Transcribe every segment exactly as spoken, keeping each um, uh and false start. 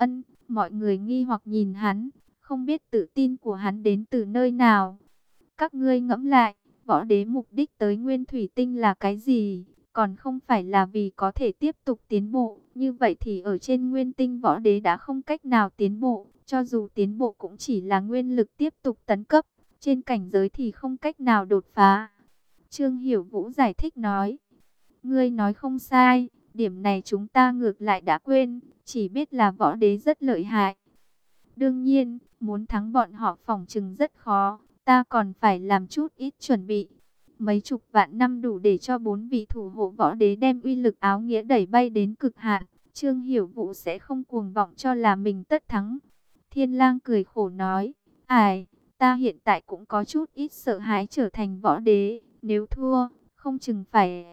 Ân, mọi người nghi hoặc nhìn hắn, không biết tự tin của hắn đến từ nơi nào. Các ngươi ngẫm lại, võ đế mục đích tới Nguyên Thủy Tinh là cái gì? Còn không phải là vì có thể tiếp tục tiến bộ. Như vậy thì ở trên Nguyên Tinh võ đế đã không cách nào tiến bộ. Cho dù tiến bộ cũng chỉ là nguyên lực tiếp tục tấn cấp. Trên cảnh giới thì không cách nào đột phá. Trương Hiểu Vũ giải thích nói. Ngươi nói không sai, điểm này chúng ta ngược lại đã quên. Chỉ biết là võ đế rất lợi hại. Đương nhiên, muốn thắng bọn họ phỏng chừng rất khó. Ta còn phải làm chút ít chuẩn bị. Mấy chục vạn năm đủ để cho bốn vị thủ hộ võ đế đem uy lực áo nghĩa đẩy bay đến cực hạn. Trương Hiểu Vũ sẽ không cuồng vọng cho là mình tất thắng. Thiên Lang cười khổ nói, ai, ta hiện tại cũng có chút ít sợ hãi trở thành võ đế. Nếu thua, không chừng phải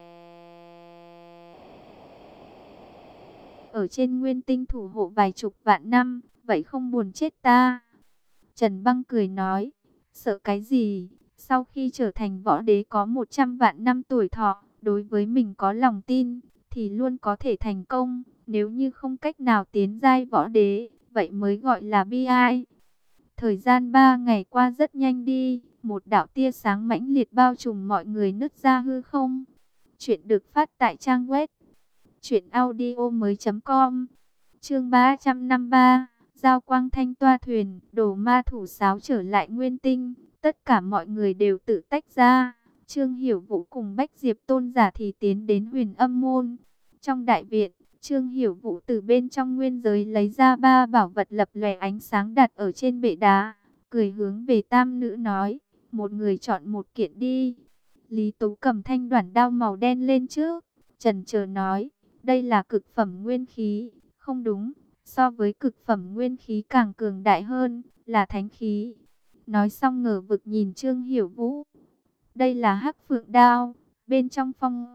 ở trên Nguyên Tinh thủ hộ vài chục vạn năm. Vậy không buồn chết ta. Trần Băng cười nói, sợ cái gì? Sau khi trở thành võ đế có một trăm vạn năm tuổi thọ, đối với mình có lòng tin, thì luôn có thể thành công. Nếu như không cách nào tiến giai võ đế, vậy mới gọi là bi ai. Thời gian ba ngày qua rất nhanh đi, một đạo tia sáng mãnh liệt bao trùm mọi người nứt ra hư không. Chuyện được phát tại trang web truyện audio mới chấm com. Chương ba trăm năm mươi ba. Giao quang thanh toa thuyền, đồ ma thủ sáo trở lại Nguyên Tinh, tất cả mọi người đều tự tách ra. Trương Hiểu Vũ cùng Bách Diệp Tôn giả thì tiến đến Huyền Âm môn. Trong đại viện, Trương Hiểu Vũ từ bên trong nguyên giới lấy ra ba bảo vật lập lòe ánh sáng đặt ở trên bệ đá, cười hướng về tam nữ nói, một người chọn một kiện đi. Lý Tú cầm thanh đoản đao màu đen lên trước, chần chờ nói, đây là cực phẩm nguyên khí, không đúng. So với cực phẩm nguyên khí càng cường đại hơn, là thánh khí. Nói xong ngờ vực nhìn Trương Hiểu Vũ. Đây là Hắc Phượng đao, bên trong phong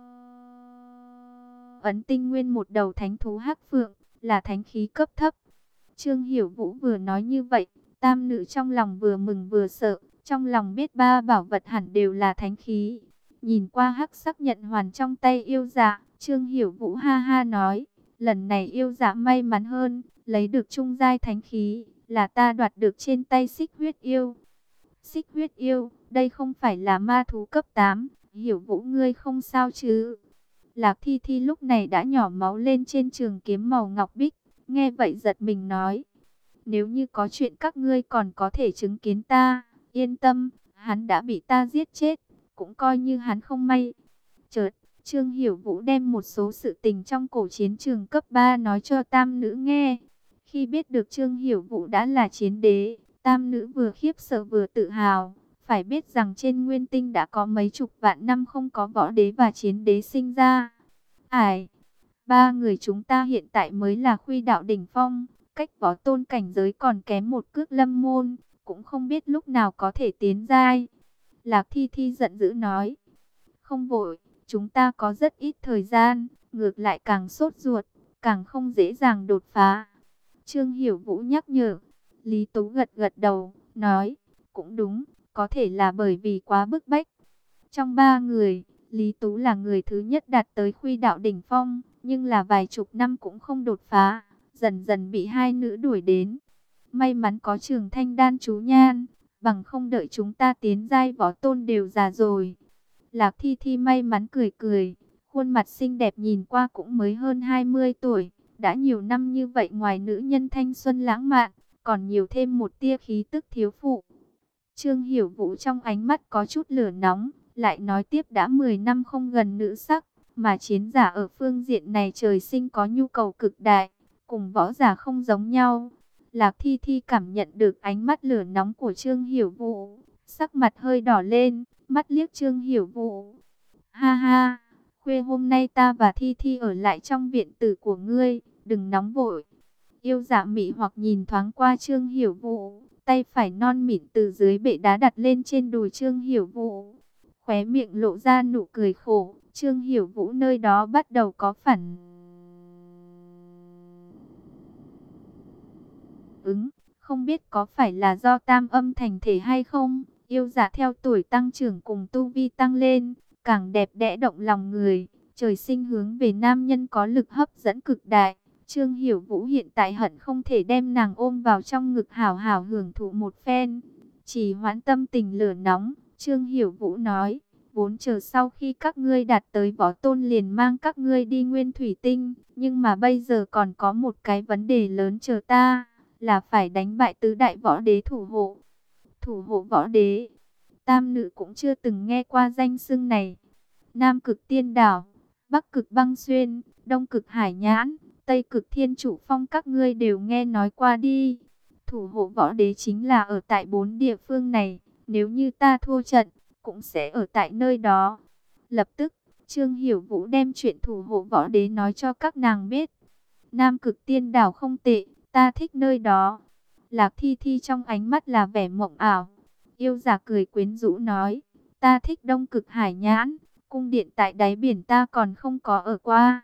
ấn tinh nguyên một đầu thánh thú Hắc Phượng, là thánh khí cấp thấp. Trương Hiểu Vũ vừa nói như vậy, tam nữ trong lòng vừa mừng vừa sợ, trong lòng biết ba bảo vật hẳn đều là thánh khí. Nhìn qua hắc sắc nhận hoàn trong tay yêu dạ, Trương Hiểu Vũ ha ha nói, lần này yêu dạ may mắn hơn, lấy được trung giai thánh khí, là ta đoạt được trên tay Xích Huyết yêu. Xích Huyết yêu, đây không phải là ma thú cấp tám, Hiểu Vũ ngươi không sao chứ? Lạc Thi Thi lúc này đã nhỏ máu lên trên trường kiếm màu ngọc bích, nghe vậy giật mình nói, nếu như có chuyện các ngươi còn có thể chứng kiến ta, yên tâm, hắn đã bị ta giết chết, cũng coi như hắn không may. Chợt, Trương Hiểu Vũ đem một số sự tình trong cổ chiến trường cấp ba nói cho tam nữ nghe. Khi biết được Trương Hiểu Vũ đã là chiến đế, tam nữ vừa khiếp sợ vừa tự hào. Phải biết rằng trên Nguyên Tinh đã có mấy chục vạn năm không có võ đế và chiến đế sinh ra. Ải, ba người chúng ta hiện tại mới là Khuy Đạo đỉnh phong, cách võ tôn cảnh giới còn kém một cước lâm môn, cũng không biết lúc nào có thể tiến giai. Lạc Thi Thi giận dữ nói, không vội, chúng ta có rất ít thời gian, ngược lại càng sốt ruột, càng không dễ dàng đột phá. Trương Hiểu Vũ nhắc nhở. Lý Tú gật gật đầu, nói, cũng đúng, có thể là bởi vì quá bức bách. Trong ba người, Lý Tú là người thứ nhất đạt tới Khuy Đạo đỉnh phong, nhưng là vài chục năm cũng không đột phá, dần dần bị hai nữ đuổi đến. May mắn có Trường Thanh đan chú nhan, bằng không đợi chúng ta tiến giai võ tôn đều già rồi. Lạc Thi Thi may mắn cười cười, khuôn mặt xinh đẹp nhìn qua cũng mới hơn hai mươi tuổi, đã nhiều năm như vậy ngoài nữ nhân thanh xuân lãng mạn, còn nhiều thêm một tia khí tức thiếu phụ. Trương Hiểu Vũ trong ánh mắt có chút lửa nóng, lại nói tiếp đã mười năm không gần nữ sắc, mà chiến giả ở phương diện này trời sinh có nhu cầu cực đại, cùng võ giả không giống nhau. Lạc Thi Thi cảm nhận được ánh mắt lửa nóng của Trương Hiểu Vũ, sắc mặt hơi đỏ lên, mắt liếc Trương Hiểu Vũ. Ha ha, khuya hôm nay ta và Thi Thi ở lại trong viện tử của ngươi, đừng nóng vội. Yêu dạ mị hoặc nhìn thoáng qua Trương Hiểu Vũ, tay phải non mịn từ dưới bệ đá đặt lên trên đùi Trương Hiểu Vũ. Khóe miệng lộ ra nụ cười khổ, Trương Hiểu Vũ nơi đó bắt đầu có phản ứng, không biết có phải là do tam âm thành thể hay không. Yêu dạ theo tuổi tăng trưởng cùng tu vi tăng lên, càng đẹp đẽ động lòng người, trời sinh hướng về nam nhân có lực hấp dẫn cực đại. Trương Hiểu Vũ hiện tại hận không thể đem nàng ôm vào trong ngực hảo hảo hưởng thụ một phen. Chỉ hoãn tâm tình lửa nóng, Trương Hiểu Vũ nói, vốn chờ sau khi các ngươi đạt tới võ tôn liền mang các ngươi đi Nguyên Thủy Tinh, nhưng mà bây giờ còn có một cái vấn đề lớn chờ ta, là phải đánh bại tứ đại võ đế thủ hộ. Thủ hộ võ đế, tam nữ cũng chưa từng nghe qua danh xưng này. Nam cực tiên đảo, Bắc cực băng xuyên, Đông cực hải nhãn, Tây cực thiên trụ phong các ngươi đều nghe nói qua đi. Thủ hộ võ đế chính là ở tại bốn địa phương này, nếu như ta thua trận, cũng sẽ ở tại nơi đó. Lập tức, Trương Hiểu Vũ đem chuyện thủ hộ võ đế nói cho các nàng biết. Nam cực tiên đảo không tệ, ta thích nơi đó. Lạc Thi Thi trong ánh mắt là vẻ mộng ảo. Yêu giả cười quyến rũ nói, ta thích Đông cực hải nhãn, cung điện tại đáy biển ta còn không có ở qua.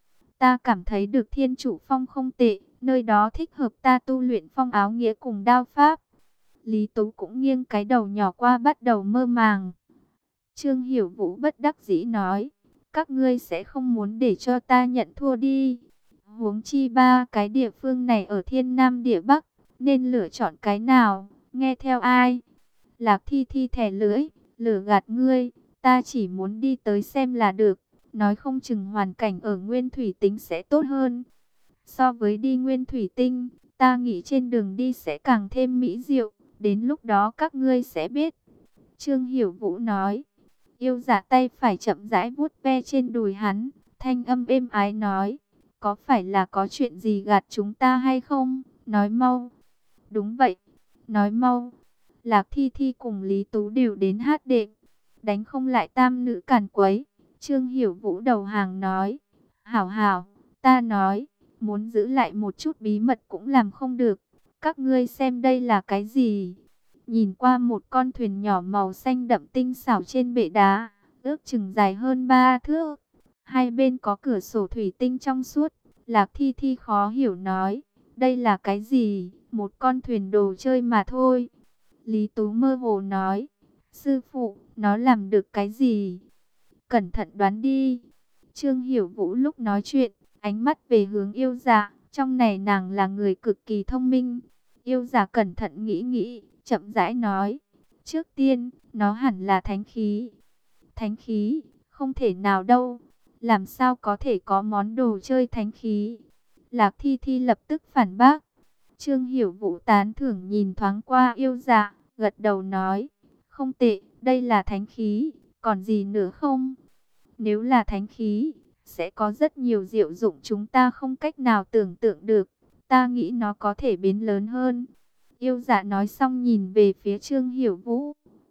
Ta cảm thấy được thiên trụ phong không tệ, nơi đó thích hợp ta tu luyện phong áo nghĩa cùng đao pháp. Lý Tú cũng nghiêng cái đầu nhỏ qua bắt đầu mơ màng. Trương Hiểu Vũ bất đắc dĩ nói, các ngươi sẽ không muốn để cho ta nhận thua đi. Huống chi ba cái địa phương này ở thiên nam địa bắc, nên lựa chọn cái nào, nghe theo ai. Lạc Thi Thi thè lưỡi, lừa gạt ngươi, ta chỉ muốn đi tới xem là được. Nói không chừng hoàn cảnh ở Nguyên Thủy Tinh sẽ tốt hơn. So với đi Nguyên Thủy Tinh, ta nghĩ trên đường đi sẽ càng thêm mỹ diệu. Đến lúc đó các ngươi sẽ biết. Trương Hiểu Vũ nói. Yêu giả tay phải chậm rãi vuốt ve trên đùi hắn. Thanh âm êm ái nói. Có phải là có chuyện gì gạt chúng ta hay không? Nói mau. Đúng vậy. Nói mau. Lạc Thi Thi cùng Lý Tú đều đến hát đệm. Đánh không lại tam nữ càn quấy. Trương Hiểu Vũ đầu hàng nói, hảo hảo, ta nói, muốn giữ lại một chút bí mật cũng làm không được. Các ngươi xem đây là cái gì? Nhìn qua một con thuyền nhỏ màu xanh đậm tinh xảo trên bệ đá, ước chừng dài hơn ba thước. Hai bên có cửa sổ thủy tinh trong suốt. Lạc Thi Thi khó hiểu nói, đây là cái gì? Một con thuyền đồ chơi mà thôi. Lý Tú mơ hồ nói, sư phụ, nó làm được cái gì? Cẩn thận đoán đi. Trương Hiểu Vũ lúc nói chuyện, ánh mắt về hướng yêu dạ. Trong này nàng là người cực kỳ thông minh. Yêu dạ cẩn thận nghĩ nghĩ, chậm rãi nói. Trước tiên, nó hẳn là thánh khí. Thánh khí? Không thể nào đâu. Làm sao có thể có món đồ chơi thánh khí? Lạc Thi Thi lập tức phản bác. Trương Hiểu Vũ tán thưởng nhìn thoáng qua yêu dạ, gật đầu nói. Không tệ, đây là thánh khí. Còn gì nữa không? Nếu là thánh khí, sẽ có rất nhiều diệu dụng chúng ta không cách nào tưởng tượng được. Ta nghĩ nó có thể biến lớn hơn. Yêu giả nói xong nhìn về phía Trương Hiểu Vũ.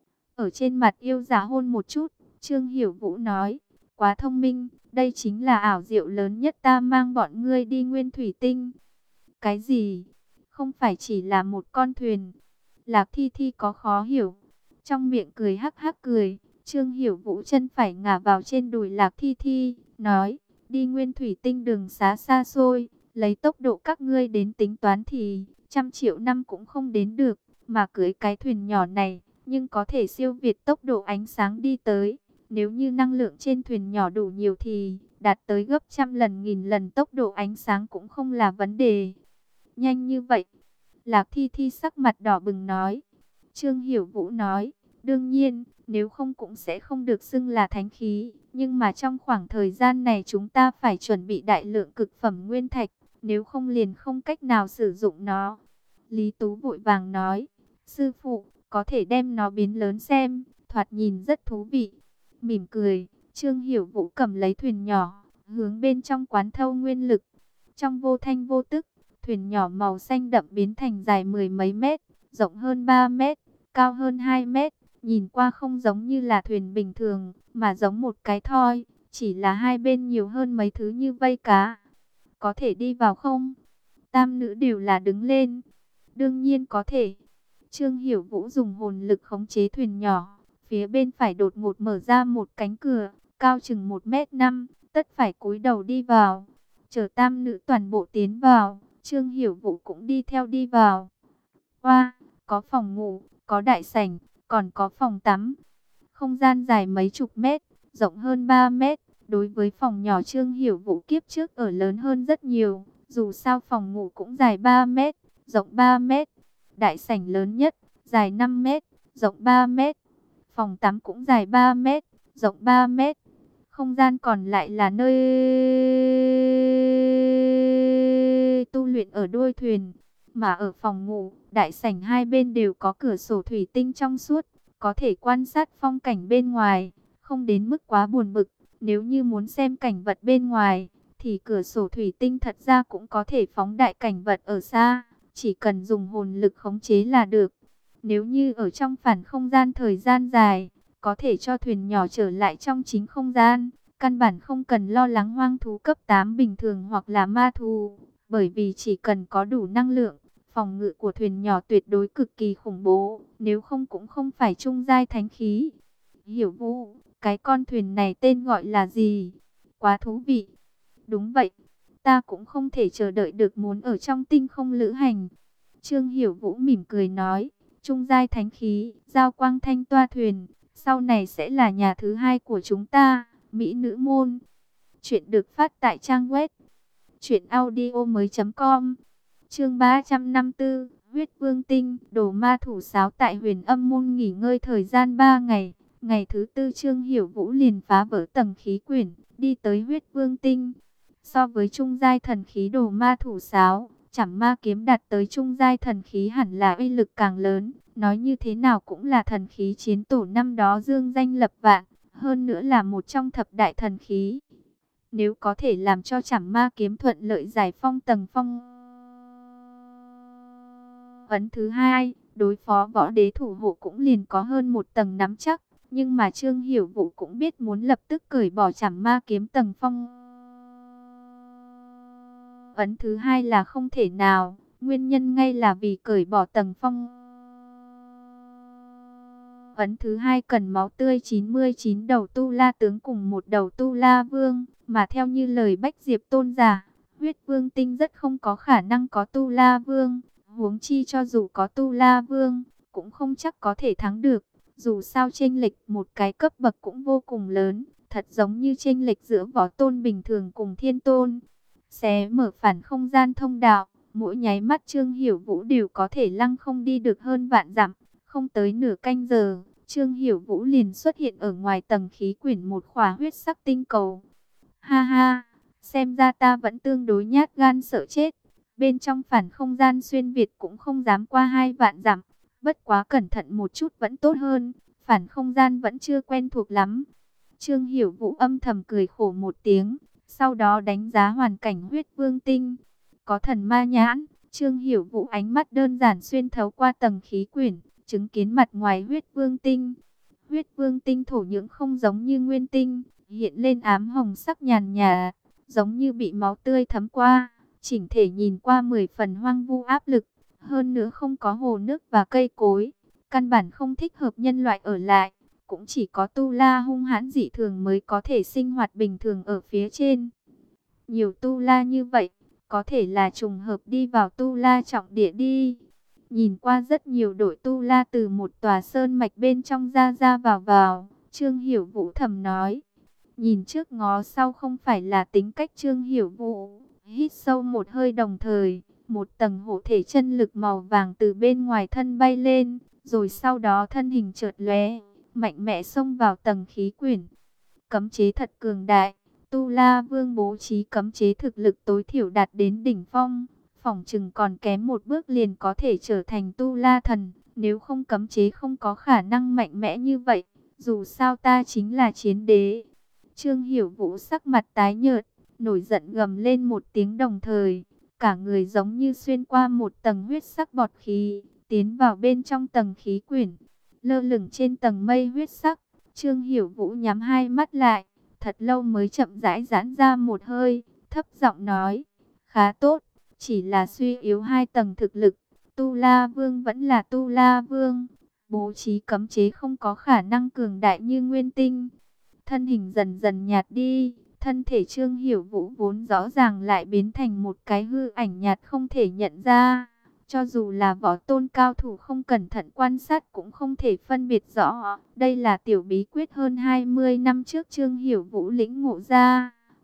Ở trên mặt yêu giả hôn một chút, Trương Hiểu Vũ nói, quá thông minh, đây chính là ảo diệu lớn nhất ta mang bọn ngươi đi Nguyên Thủy Tinh. Cái gì? Không phải chỉ là một con thuyền. Lạc Thi Thi có khó hiểu. Trong miệng cười hắc hắc cười. Trương Hiểu Vũ chân phải ngả vào trên đùi Lạc Thi Thi, nói, đi Nguyên Thủy Tinh đường xá xa xôi, lấy tốc độ các ngươi đến tính toán thì trăm triệu năm cũng không đến được, mà cưới cái thuyền nhỏ này, nhưng có thể siêu việt tốc độ ánh sáng đi tới. Nếu như năng lượng trên thuyền nhỏ đủ nhiều thì đạt tới gấp trăm lần nghìn lần tốc độ ánh sáng cũng không là vấn đề. Nhanh như vậy? Lạc Thi Thi sắc mặt đỏ bừng nói. Trương Hiểu Vũ nói, đương nhiên, nếu không cũng sẽ không được xưng là thánh khí. Nhưng mà trong khoảng thời gian này chúng ta phải chuẩn bị đại lượng cực phẩm nguyên thạch, nếu không liền không cách nào sử dụng nó. Lý Tú vội vàng nói, sư phụ, có thể đem nó biến lớn xem, thoạt nhìn rất thú vị. Mỉm cười, Trương Hiểu Vũ cầm lấy thuyền nhỏ, hướng bên trong quán thâu nguyên lực. Trong vô thanh vô tức, thuyền nhỏ màu xanh đậm biến thành dài mười mấy mét, rộng hơn ba mét, cao hơn hai mét. Nhìn qua không giống như là thuyền bình thường, mà giống một cái thoi, chỉ là hai bên nhiều hơn mấy thứ như vây cá. Có thể đi vào không? Tam nữ đều là đứng lên. Đương nhiên có thể. Trương Hiểu Vũ dùng hồn lực khống chế thuyền nhỏ. Phía bên phải đột ngột mở ra một cánh cửa, cao chừng một mét năm, tất phải cúi đầu đi vào. Chờ tam nữ toàn bộ tiến vào, Trương Hiểu Vũ cũng đi theo đi vào. Wow, có phòng ngủ, có đại sảnh, còn có phòng tắm. Không gian dài mấy chục mét, rộng hơn ba mét. Đối với phòng nhỏ Trương Hiểu Vũ kiếp trước ở lớn hơn rất nhiều. Dù sao phòng ngủ cũng dài ba mét, rộng ba mét. Đại sảnh lớn nhất, dài năm mét, rộng ba mét. Phòng tắm cũng dài ba mét, rộng ba mét. Không gian còn lại là nơi tu luyện ở đuôi thuyền. Mà ở phòng ngủ, đại sảnh hai bên đều có cửa sổ thủy tinh trong suốt, có thể quan sát phong cảnh bên ngoài, không đến mức quá buồn bực. Nếu như muốn xem cảnh vật bên ngoài, thì cửa sổ thủy tinh thật ra cũng có thể phóng đại cảnh vật ở xa, chỉ cần dùng hồn lực khống chế là được. Nếu như ở trong phản không gian thời gian dài, có thể cho thuyền nhỏ trở lại trong chính không gian, căn bản không cần lo lắng hoang thú cấp tám bình thường hoặc là ma thú, bởi vì chỉ cần có đủ năng lượng, phòng ngự của thuyền nhỏ tuyệt đối cực kỳ khủng bố, nếu không cũng không phải trung giai thánh khí. Hiểu Vũ, cái con thuyền này tên gọi là gì? Quá thú vị. Đúng vậy, ta cũng không thể chờ đợi được muốn ở trong tinh không lữ hành. Trương Hiểu Vũ mỉm cười nói, trung giai thánh khí, giao quang thanh toa thuyền, sau này sẽ là nhà thứ hai của chúng ta, Mỹ Nữ Môn. Chuyện được phát tại trang web truyện audio mới chấm com. Chương ba trăm năm mươi tư, Huyết Vương Tinh, đồ ma thủ sáo tại Huyền Âm Môn nghỉ ngơi thời gian ba ngày. Ngày thứ tư Trương Hiểu Vũ liền phá vỡ tầng khí quyển, đi tới Huyết Vương Tinh. So với trung giai thần khí đồ ma thủ sáo, Trảm Ma kiếm đạt tới trung giai thần khí hẳn là uy lực càng lớn, nói như thế nào cũng là thần khí chiến tổ năm đó dương danh lập vạn, hơn nữa là một trong thập đại thần khí. Nếu có thể làm cho Trảm Ma kiếm thuận lợi giải phong tầng phong ấn thứ hai, đối phó võ đế thủ hộ cũng liền có hơn một tầng nắm chắc, nhưng mà Trương Hiểu Vũ cũng biết muốn lập tức cởi bỏ Trảm Ma kiếm tầng phong ấn thứ hai là không thể nào, nguyên nhân ngay là vì cởi bỏ tầng phong ấn thứ hai cần máu tươi chín mươi chín đầu tu la tướng cùng một đầu tu la vương, mà theo như lời Bách Diệp tôn giả, Huyết Vương Tinh rất không có khả năng có tu la vương, huống chi cho dù có tu la vương, cũng không chắc có thể thắng được, dù sao chênh lệch một cái cấp bậc cũng vô cùng lớn, thật giống như chênh lệch giữa võ tôn bình thường cùng thiên tôn. Xé mở phản không gian thông đạo, mỗi nháy mắt Trương Hiểu Vũ đều có thể lăng không đi được hơn vạn dặm, không tới nửa canh giờ, Trương Hiểu Vũ liền xuất hiện ở ngoài tầng khí quyển một khỏa huyết sắc tinh cầu. Ha ha, xem ra ta vẫn tương đối nhát gan sợ chết, bên trong phản không gian xuyên việt cũng không dám qua hai vạn dặm, bất quá cẩn thận một chút vẫn tốt hơn, phản không gian vẫn chưa quen thuộc lắm. Trương Hiểu Vũ âm thầm cười khổ một tiếng, sau đó đánh giá hoàn cảnh Huyết Vương Tinh. Có thần ma nhãn, Trương Hiểu Vũ ánh mắt đơn giản xuyên thấu qua tầng khí quyển, chứng kiến mặt ngoài Huyết Vương Tinh. Huyết Vương Tinh thổ nhưỡng không giống như Nguyên Tinh, hiện lên ám hồng sắc nhàn nhạt, giống như bị máu tươi thấm qua, chỉnh thể nhìn qua mười phần hoang vu áp lực, hơn nữa không có hồ nước và cây cối, căn bản không thích hợp nhân loại ở lại, cũng chỉ có tu la hung hãn dị thường mới có thể sinh hoạt bình thường ở phía trên. Nhiều tu la như vậy, có thể là trùng hợp đi vào tu la trọng địa đi. Nhìn qua rất nhiều đội tu la từ một tòa sơn mạch bên trong ra ra vào vào, Trương Hiểu Vũ thầm nói. Nhìn trước ngó sau không phải là tính cách Trương Hiểu Vũ, hít sâu một hơi đồng thời, một tầng hộ thể chân lực màu vàng từ bên ngoài thân bay lên, rồi sau đó thân hình chợt lóe, mạnh mẽ xông vào tầng khí quyển. Cấm chế thật cường đại, Tu La Vương bố trí cấm chế thực lực tối thiểu đạt đến đỉnh phong, phỏng chừng còn kém một bước liền có thể trở thành Tu La Thần, nếu không cấm chế không có khả năng mạnh mẽ như vậy, dù sao ta chính là chiến đế. Trương Hiểu Vũ sắc mặt tái nhợt, nổi giận gầm lên một tiếng đồng thời, cả người giống như xuyên qua một tầng huyết sắc bọt khí, tiến vào bên trong tầng khí quyển, lơ lửng trên tầng mây huyết sắc. Trương Hiểu Vũ nhắm hai mắt lại, thật lâu mới chậm rãi giãn ra một hơi, thấp giọng nói, khá tốt, chỉ là suy yếu hai tầng thực lực, Tu La Vương vẫn là Tu La Vương, bố trí cấm chế không có khả năng cường đại như Nguyên Tinh. Thân hình dần dần nhạt đi, thân thể Trương Hiểu Vũ vốn rõ ràng lại biến thành một cái hư ảnh nhạt không thể nhận ra. Cho dù là võ tôn cao thủ không cẩn thận quan sát cũng không thể phân biệt rõ. Đây là tiểu bí quyết hơn hai mươi năm trước Trương Hiểu Vũ lĩnh ngộ ra.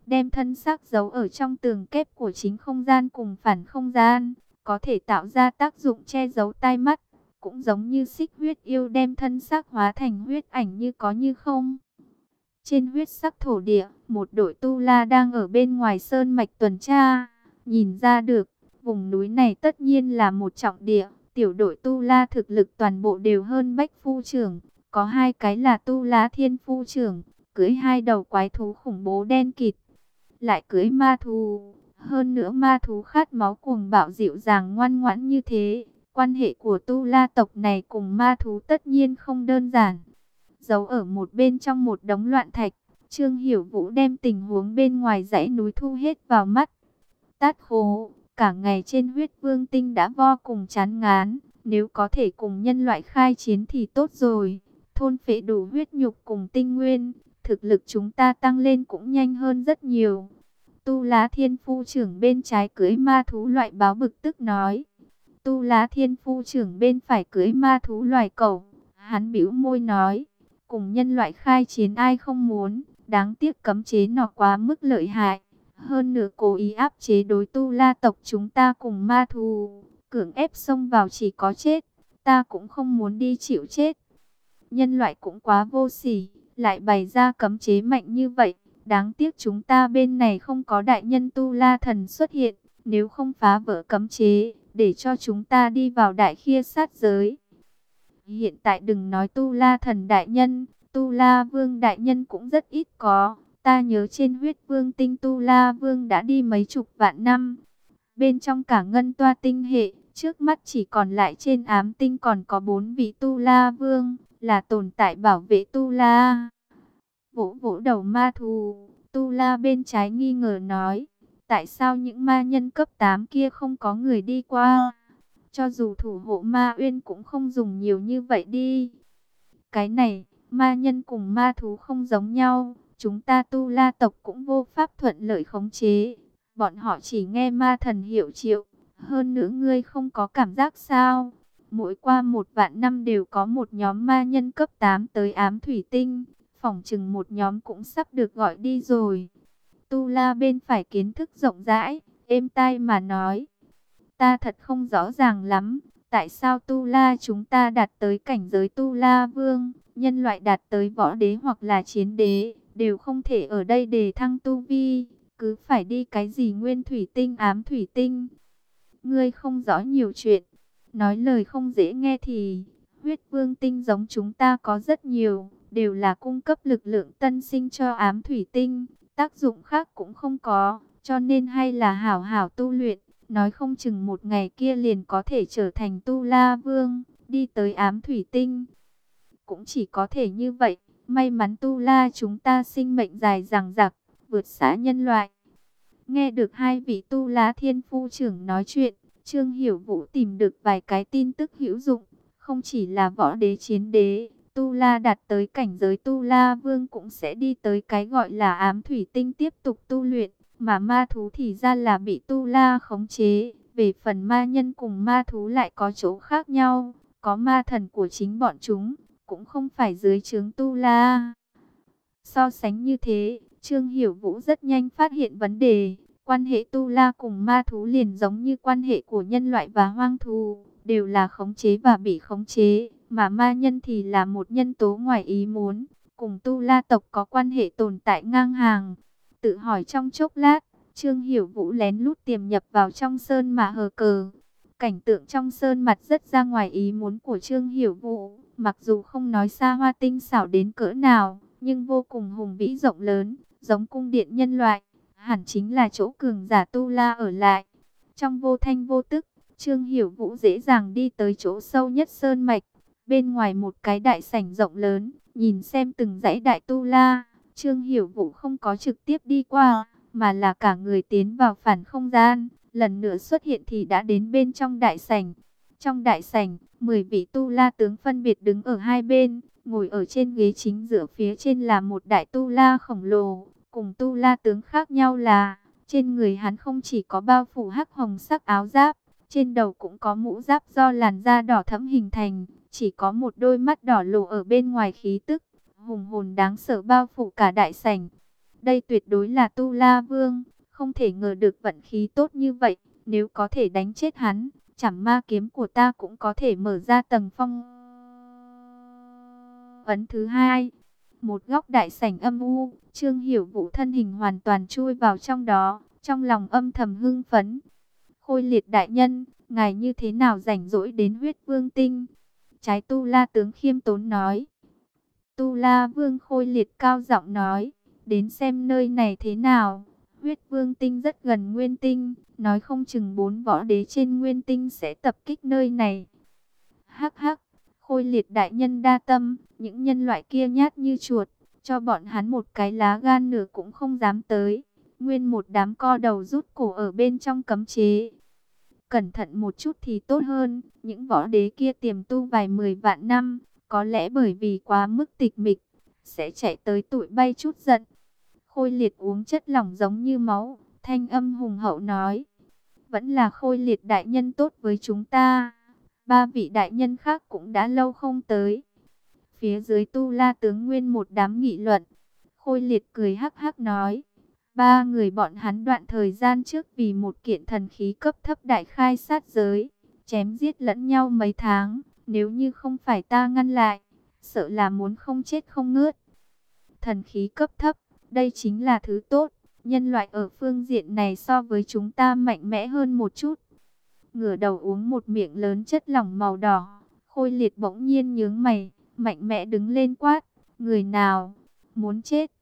đem thân xác giấu ở trong tường kép của chính không gian cùng phản không gian, có thể tạo ra tác dụng che giấu tai mắt, cũng giống như Xích Huyết Yêu đem thân xác hóa thành huyết ảnh như có như không. Trên huyết sắc thổ địa, một đội tu la đang ở bên ngoài sơn mạch tuần tra, nhìn ra được, vùng núi này tất nhiên là một trọng địa, tiểu đội tu la thực lực toàn bộ đều hơn Bách Phu trưởng, có hai cái là tu la Thiên Phu trưởng, cưỡi hai đầu quái thú khủng bố đen kịt, lại cưỡi ma thú, hơn nữa ma thú khát máu cuồng bạo dịu dàng ngoan ngoãn như thế, quan hệ của tu la tộc này cùng ma thú tất nhiên không đơn giản. Giấu ở một bên trong một đống loạn thạch, Trương Hiểu Vũ đem tình huống bên ngoài dãy núi thu hết vào mắt. Tát khố, cả ngày trên huyết vương tinh đã vô cùng chán ngán, nếu có thể cùng nhân loại khai chiến thì tốt rồi, thôn phệ đủ huyết nhục cùng tinh nguyên, thực lực chúng ta tăng lên cũng nhanh hơn rất nhiều. Tu Lá Thiên Phu trưởng bên trái cưỡi ma thú loại báo bực tức nói. Tu Lá Thiên Phu trưởng bên phải cưỡi ma thú loài cẩu, hắn bĩu môi nói, cùng nhân loại khai chiến ai không muốn, đáng tiếc cấm chế nó quá mức lợi hại. Hơn nữa cố ý áp chế đối tu la tộc chúng ta cùng ma thú, cưỡng ép xông vào chỉ có chết, ta cũng không muốn đi chịu chết. Nhân loại cũng quá vô sỉ, lại bày ra cấm chế mạnh như vậy, đáng tiếc chúng ta bên này không có đại nhân tu la thần xuất hiện, nếu không phá vỡ cấm chế, để cho chúng ta đi vào đại khiê sát giới. Hiện tại đừng nói tu la thần đại nhân, tu la vương đại nhân cũng rất ít có. Ta nhớ trên huyết vương tinh tu la vương đã đi mấy chục vạn năm. Bên trong cả ngân toa tinh hệ, trước mắt chỉ còn lại trên ám tinh còn có bốn vị tu la vương, là tồn tại bảo vệ tu la. Vỗ vỗ đầu ma thú, tu la bên trái nghi ngờ nói, tại sao những ma nhân cấp tám kia không có người đi qua? Cho dù thủ hộ ma uyên cũng không dùng nhiều như vậy đi. Cái này, ma nhân cùng ma thú không giống nhau. Chúng ta tu la tộc cũng vô pháp thuận lợi khống chế. Bọn họ chỉ nghe ma thần hiệu triệu. Hơn nữa ngươi không có cảm giác sao? Mỗi qua một vạn năm đều có một nhóm ma nhân cấp tám tới ám thủy tinh. Phỏng chừng một nhóm cũng sắp được gọi đi rồi. Tu la bên phải kiến thức rộng rãi, êm tai mà nói. Ta thật không rõ ràng lắm. Tại sao tu la chúng ta đạt tới cảnh giới tu la vương, nhân loại đạt tới võ đế hoặc là chiến đế, đều không thể ở đây đề thăng tu vi, cứ phải đi cái gì nguyên thủy tinh ám thủy tinh. Ngươi không rõ nhiều chuyện, nói lời không dễ nghe thì, huyết vương tinh giống chúng ta có rất nhiều, đều là cung cấp lực lượng tân sinh cho ám thủy tinh, tác dụng khác cũng không có, cho nên hay là hảo hảo tu luyện, nói không chừng một ngày kia liền có thể trở thành tu la vương, đi tới ám thủy tinh. Cũng chỉ có thể như vậy. May mắn tu la chúng ta sinh mệnh dài dằng dặc, vượt xa nhân loại. Nghe được hai vị tu la thiên phu trưởng nói chuyện, Trương Hiểu Vũ tìm được vài cái tin tức hữu dụng. Không chỉ là võ đế chiến đế, tu la đạt tới cảnh giới tu la vương cũng sẽ đi tới cái gọi là ám thủy tinh tiếp tục tu luyện. Mà ma thú thì ra là bị tu la khống chế. Về phần ma nhân cùng ma thú lại có chỗ khác nhau, có ma thần của chính bọn chúng, cũng không phải dưới trướng tu la. So sánh như thế, Trương Hiểu Vũ rất nhanh phát hiện vấn đề. Quan hệ tu la cùng ma thú liền giống như quan hệ của nhân loại và hoang thú, đều là khống chế và bị khống chế. Mà ma nhân thì là một nhân tố ngoài ý muốn, cùng tu la tộc có quan hệ tồn tại ngang hàng. Tự hỏi trong chốc lát, Trương Hiểu Vũ lén lút tiềm nhập vào trong sơn mà hờ cờ. Cảnh tượng trong sơn mặt rất ra ngoài ý muốn của Trương Hiểu Vũ. Mặc dù không nói xa hoa tinh xảo đến cỡ nào, nhưng vô cùng hùng vĩ rộng lớn, giống cung điện nhân loại, hẳn chính là chỗ cường giả tu la ở lại. Trong vô thanh vô tức, Trương Hiểu Vũ dễ dàng đi tới chỗ sâu nhất sơn mạch, bên ngoài một cái đại sảnh rộng lớn, nhìn xem từng dãy đại tu la. Trương Hiểu Vũ không có trực tiếp đi qua, mà là cả người tiến vào phản không gian, lần nữa xuất hiện thì đã đến bên trong đại sảnh. Trong đại sảnh, mười vị tu la tướng phân biệt đứng ở hai bên, ngồi ở trên ghế chính giữa phía trên là một đại tu la khổng lồ. Cùng tu la tướng khác nhau là, trên người hắn không chỉ có bao phủ hắc hồng sắc áo giáp, trên đầu cũng có mũ giáp do làn da đỏ thẫm hình thành, chỉ có một đôi mắt đỏ lộ ở bên ngoài khí tức, hùng hồn đáng sợ bao phủ cả đại sảnh. Đây tuyệt đối là Tu La Vương, không thể ngờ được vận khí tốt như vậy. Nếu có thể đánh chết hắn, Trảm Ma kiếm của ta cũng có thể mở ra tầng phong ấn thứ hai. Một góc đại sảnh âm u, Trương Hiểu Vũ thân hình hoàn toàn chui vào trong đó, trong lòng âm thầm hưng phấn. Khôi Liệt đại nhân, ngài như thế nào rảnh rỗi đến Huyết Vương Tinh? Trái Tu La tướng khiêm tốn nói. Tu La Vương Khôi Liệt cao giọng nói, đến xem nơi này thế nào. Huyết Vương Tinh rất gần Nguyên Tinh, nói không chừng bốn võ đế trên Nguyên Tinh sẽ tập kích nơi này. Hắc hắc, Khôi Liệt đại nhân đa tâm, những nhân loại kia nhát như chuột, cho bọn hắn một cái lá gan nửa cũng không dám tới. Nguyên một đám co đầu rút cổ ở bên trong cấm chế. Cẩn thận một chút thì tốt hơn, những võ đế kia tiềm tu vài mười vạn năm, có lẽ bởi vì quá mức tịch mịch, sẽ chạy tới tụi bay chút giận. Khôi Liệt uống chất lỏng giống như máu, thanh âm hùng hậu nói. Vẫn là Khôi Liệt đại nhân tốt với chúng ta. Ba vị đại nhân khác cũng đã lâu không tới. Phía dưới Tu La tướng nguyên một đám nghị luận. Khôi Liệt cười hắc hắc nói. Ba người bọn hắn đoạn thời gian trước vì một kiện thần khí cấp thấp đại khai sát giới, chém giết lẫn nhau mấy tháng. Nếu như không phải ta ngăn lại, sợ là muốn không chết không ngớt. Thần khí cấp thấp, đây chính là thứ tốt. Nhân loại ở phương diện này so với chúng ta mạnh mẽ hơn một chút. Ngửa đầu uống một miệng lớn chất lỏng màu đỏ. Khôi Liệt bỗng nhiên nhướng mày, mạnh mẽ đứng lên quát. Người nào muốn chết?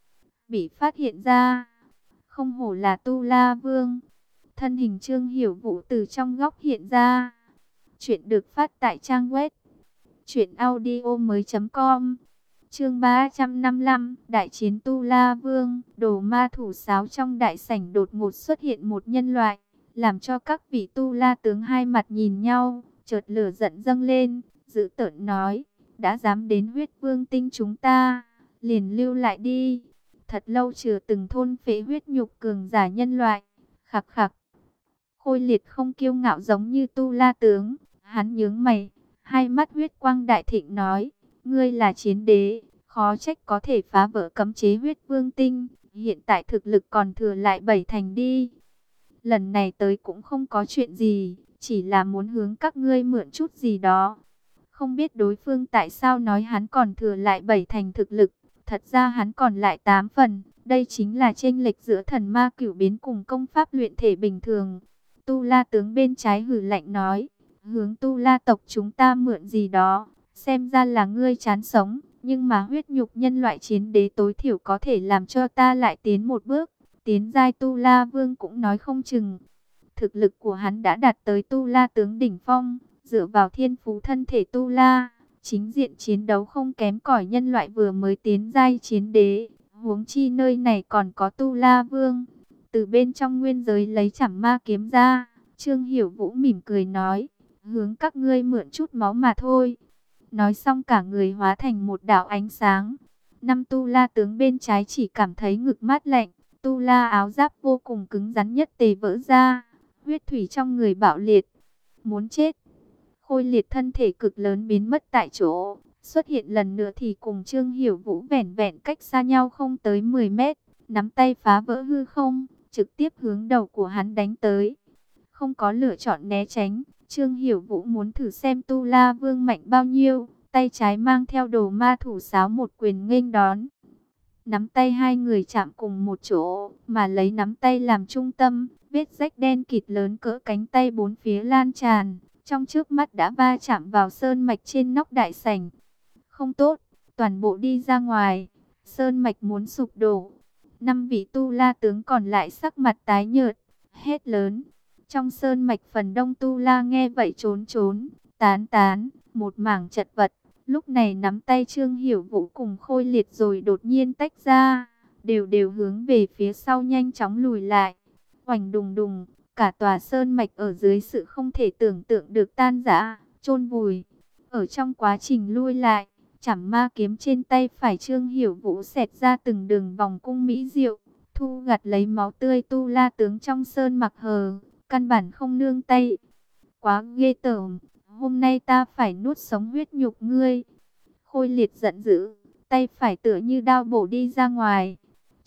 Bị phát hiện ra. Không hổ là Tu La Vương. Thân hình Trương Hiểu Vũ từ trong góc hiện ra. Chuyện được phát tại trang web truyện audio mới chấm com. Chương ba trăm năm mươi lăm, Đại chiến Tu La Vương. Đồ ma thủ sáo trong đại sảnh đột ngột xuất hiện một nhân loại, làm cho các vị Tu La tướng hai mặt nhìn nhau, chợt lửa giận dâng lên, dữ tợn nói, đã dám đến Huyết Vương Tinh chúng ta, liền lưu lại đi. Thật lâu chưa từng thôn phệ huyết nhục cường giả nhân loại. Khặc khặc. Khôi Liệt không kiêu ngạo giống như Tu La tướng, hắn nhướng mày, hai mắt huyết quang đại thịnh nói, ngươi là chiến đế, khó trách có thể phá vỡ cấm chế Huyết Vương Tinh, hiện tại thực lực còn thừa lại bảy thành đi. Lần này tới cũng không có chuyện gì, chỉ là muốn hướng các ngươi mượn chút gì đó. Không biết đối phương tại sao nói hắn còn thừa lại bảy thành thực lực, thật ra hắn còn lại tám phần, đây chính là chênh lệch giữa thần ma cửu biến cùng công pháp luyện thể bình thường. Tu La tướng bên trái hử lạnh nói, hướng Tu La tộc chúng ta mượn gì đó, xem ra là ngươi chán sống, nhưng mà huyết nhục nhân loại chiến đế tối thiểu có thể làm cho ta lại tiến một bước, tiến giai Tu La Vương cũng nói không chừng. Thực lực của hắn đã đạt tới Tu La tướng đỉnh phong, dựa vào thiên phú thân thể Tu La, chính diện chiến đấu không kém cỏi nhân loại vừa mới tiến giai chiến đế, huống chi nơi này còn có Tu La Vương. Từ bên trong nguyên giới lấy Trảm Ma kiếm ra, Trương Hiểu Vũ mỉm cười nói, hướng các ngươi mượn chút máu mà thôi. Nói xong cả người hóa thành một đạo ánh sáng. Năm Tu La tướng bên trái chỉ cảm thấy ngực mát lạnh, Tu La áo giáp vô cùng cứng rắn nhất tề vỡ ra, huyết thủy trong người bạo liệt. Muốn chết. Khôi Liệt thân thể cực lớn biến mất tại chỗ, xuất hiện lần nữa thì cùng Trương Hiểu Vũ vẻn vẹn cách xa nhau không tới mười mét, nắm tay phá vỡ hư không, trực tiếp hướng đầu của hắn đánh tới. Không có lựa chọn né tránh, Trương Hiểu Vũ muốn thử xem Tu La Vương mạnh bao nhiêu, tay trái mang theo đồ ma thủ sáo một quyền nghênh đón. Nắm tay hai người chạm cùng một chỗ, mà lấy nắm tay làm trung tâm, vết rách đen kịt lớn cỡ cánh tay bốn phía lan tràn, trong trước mắt đã va chạm vào sơn mạch trên nóc đại sảnh. Không tốt, toàn bộ đi ra ngoài, sơn mạch muốn sụp đổ. Năm vị Tu La tướng còn lại sắc mặt tái nhợt, hét lớn. Trong sơn mạch phần đông Tu La nghe vậy trốn trốn, tán tán, một mảng chật vật. Lúc này nắm tay Trương Hiểu Vũ cùng Khôi Liệt rồi đột nhiên tách ra, đều đều hướng về phía sau nhanh chóng lùi lại. Oành đùng đùng, cả tòa sơn mạch ở dưới sự không thể tưởng tượng được tan rã, chôn vùi. Ở trong quá trình lui lại, Trảm Ma kiếm trên tay phải Trương Hiểu Vũ xẹt ra từng đường vòng cung mỹ diệu, thu gặt lấy máu tươi Tu La tướng trong sơn mặc hờ, căn bản không nương tay. Quá ghê tởm, hôm nay ta phải nuốt sống huyết nhục ngươi. Khôi Liệt giận dữ, tay phải tựa như đao bổ đi ra ngoài.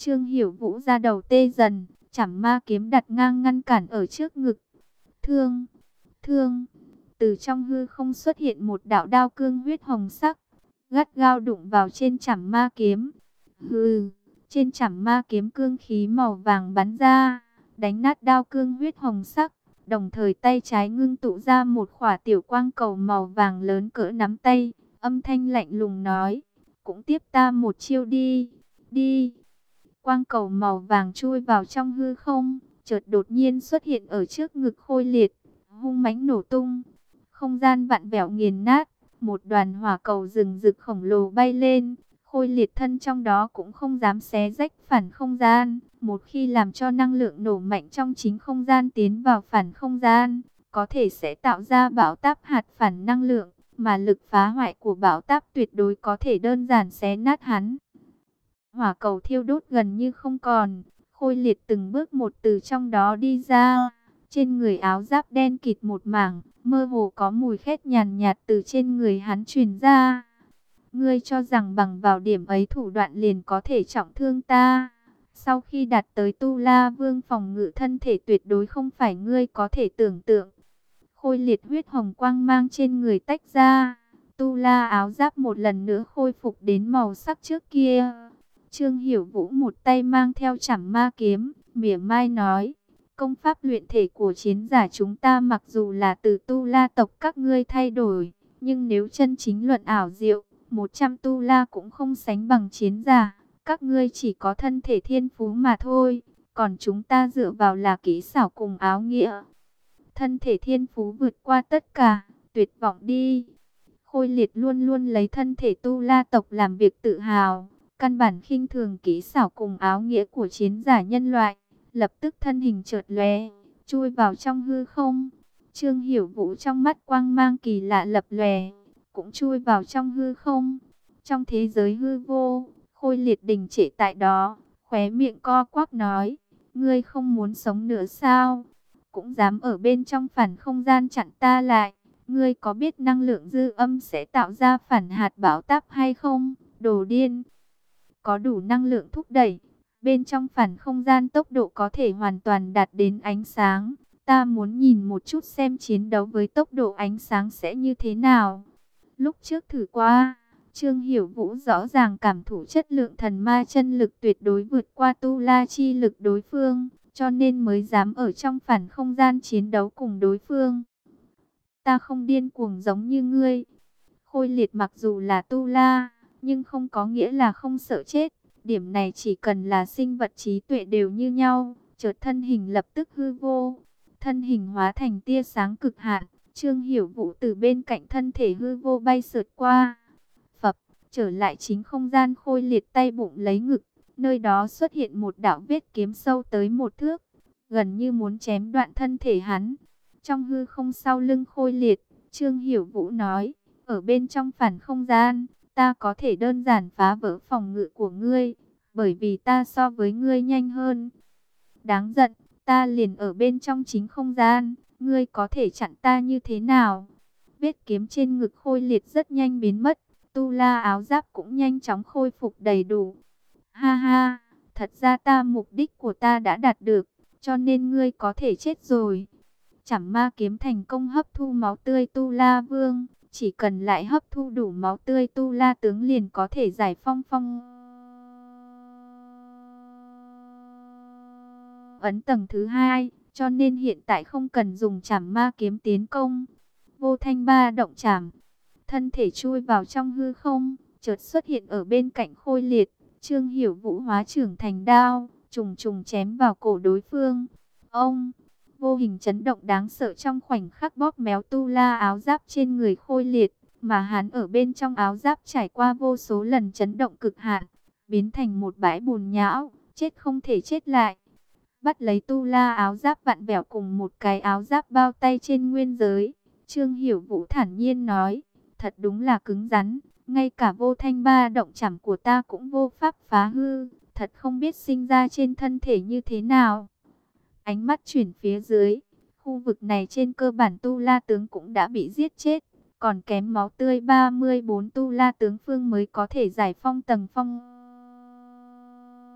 Trương Hiểu Vũ ra đầu tê dần, chảm ma kiếm đặt ngang ngăn cản ở trước ngực. Thương, thương, từ trong hư không xuất hiện một đạo đao cương huyết hồng sắc, gắt gao đụng vào trên chảm ma kiếm. Hừ, trên chảm ma kiếm cương khí màu vàng bắn ra, đánh nát đao cương huyết hồng sắc. Đồng thời tay trái ngưng tụ ra một khỏa tiểu quang cầu màu vàng lớn cỡ nắm tay, âm thanh lạnh lùng nói, cũng tiếp ta một chiêu đi, đi. Quang cầu màu vàng chui vào trong hư không, chợt đột nhiên xuất hiện ở trước ngực Khôi Liệt, hung mãnh nổ tung. Không gian vặn vẹo nghiền nát, một đoàn hỏa cầu rừng rực khổng lồ bay lên. Khôi Liệt thân trong đó cũng không dám xé rách phản không gian. Một khi làm cho năng lượng nổ mạnh trong chính không gian tiến vào phản không gian, có thể sẽ tạo ra bão táp hạt phản năng lượng, mà lực phá hoại của bão táp tuyệt đối có thể đơn giản xé nát hắn. Hỏa cầu thiêu đốt gần như không còn, Khôi Liệt từng bước một từ trong đó đi ra. Trên người áo giáp đen kịt một mảng, mơ hồ có mùi khét nhàn nhạt từ trên người hắn truyền ra. Ngươi cho rằng bằng vào điểm ấy thủ đoạn liền có thể trọng thương ta. Sau khi đạt tới Tu La Vương phòng ngự thân thể tuyệt đối không phải ngươi có thể tưởng tượng. Khôi Liệt huyết hồng quang mang trên người tách ra. Tu La áo giáp một lần nữa khôi phục đến màu sắc trước kia. Trương Hiểu Vũ một tay mang theo chảm ma kiếm, mỉa mai nói, công pháp luyện thể của chiến giả chúng ta mặc dù là từ Tu La tộc các ngươi thay đổi, nhưng nếu chân chính luận ảo diệu, một trăm Tu La cũng không sánh bằng chiến giả. Các ngươi chỉ có thân thể thiên phú mà thôi, còn chúng ta dựa vào là kỹ xảo cùng áo nghĩa. Thân thể thiên phú vượt qua tất cả, tuyệt vọng đi. Khôi Liệt luôn luôn lấy thân thể Tu La tộc làm việc tự hào, căn bản khinh thường kỹ xảo cùng áo nghĩa của chiến giả nhân loại. Lập tức thân hình chợt lóe, chui vào trong hư không. Trương Hiểu Vũ trong mắt quang mang kỳ lạ lập lòe, cũng chui vào trong hư không. Trong thế giới hư vô, Khôi Liệt đình trệ tại đó, khóe miệng co quắp nói, ngươi không muốn sống nữa sao? Cũng dám ở bên trong phản không gian chặn ta lại. Ngươi có biết năng lượng dư âm sẽ tạo ra phản hạt bão táp hay không? Đồ điên! Có đủ năng lượng thúc đẩy. Bên trong phản không gian tốc độ có thể hoàn toàn đạt đến ánh sáng. Ta muốn nhìn một chút xem chiến đấu với tốc độ ánh sáng sẽ như thế nào. Lúc trước thử qua, Trương Hiểu Vũ rõ ràng cảm thụ chất lượng thần ma chân lực tuyệt đối vượt qua Tu La chi lực đối phương, cho nên mới dám ở trong phản không gian chiến đấu cùng đối phương. Ta không điên cuồng giống như ngươi. Khôi Liệt mặc dù là Tu La, nhưng không có nghĩa là không sợ chết. Điểm này chỉ cần là sinh vật trí tuệ đều như nhau. Chợt thân hình lập tức hư vô, thân hình hóa thành tia sáng cực hạn. Trương Hiểu Vũ từ bên cạnh thân thể hư vô bay sượt qua. Phập, trở lại chính không gian. Khôi Liệt tay bụng lấy ngực, nơi đó xuất hiện một đạo vết kiếm sâu tới một thước, gần như muốn chém đoạn thân thể hắn. Trong hư không sau lưng Khôi Liệt, Trương Hiểu Vũ nói, ở bên trong phản không gian, ta có thể đơn giản phá vỡ phòng ngự của ngươi, bởi vì ta so với ngươi nhanh hơn. Đáng giận, ta liền ở bên trong chính không gian, ngươi có thể chặn ta như thế nào? Vết kiếm trên ngực Khôi Liệt rất nhanh biến mất, Tu La áo giáp cũng nhanh chóng khôi phục đầy đủ. Ha ha, thật ra ta mục đích của ta đã đạt được, cho nên ngươi có thể chết rồi. Chảm ma kiếm thành công hấp thu máu tươi Tu La Vương, chỉ cần lại hấp thu đủ máu tươi Tu La tướng liền có thể giải phong phong ấn tầng thứ hai, cho nên hiện tại không cần dùng chảm ma kiếm tiến công. Vô thanh ba động chảm, thân thể chui vào trong hư không, chợt xuất hiện ở bên cạnh Khôi Liệt. Trương Hiểu Vũ hóa trưởng thành đao, trùng trùng chém vào cổ đối phương. Ông, vô hình chấn động đáng sợ trong khoảnh khắc bóp méo Tu La áo giáp trên người Khôi Liệt, mà hắn ở bên trong áo giáp trải qua vô số lần chấn động cực hạn, biến thành một bãi bùn nhão, chết không thể chết lại. Bắt lấy Tu La áo giáp vặn vẹo cùng một cái áo giáp bao tay trên nguyên giới, Trương Hiểu Vũ thản nhiên nói, thật đúng là cứng rắn, ngay cả vô thanh ba động chảm của ta cũng vô pháp phá hư, thật không biết sinh ra trên thân thể như thế nào. Ánh mắt chuyển phía dưới, khu vực này trên cơ bản Tu La tướng cũng đã bị giết chết, còn kém máu tươi ba mươi bốn Tu La tướng phương mới có thể giải phong tầng phong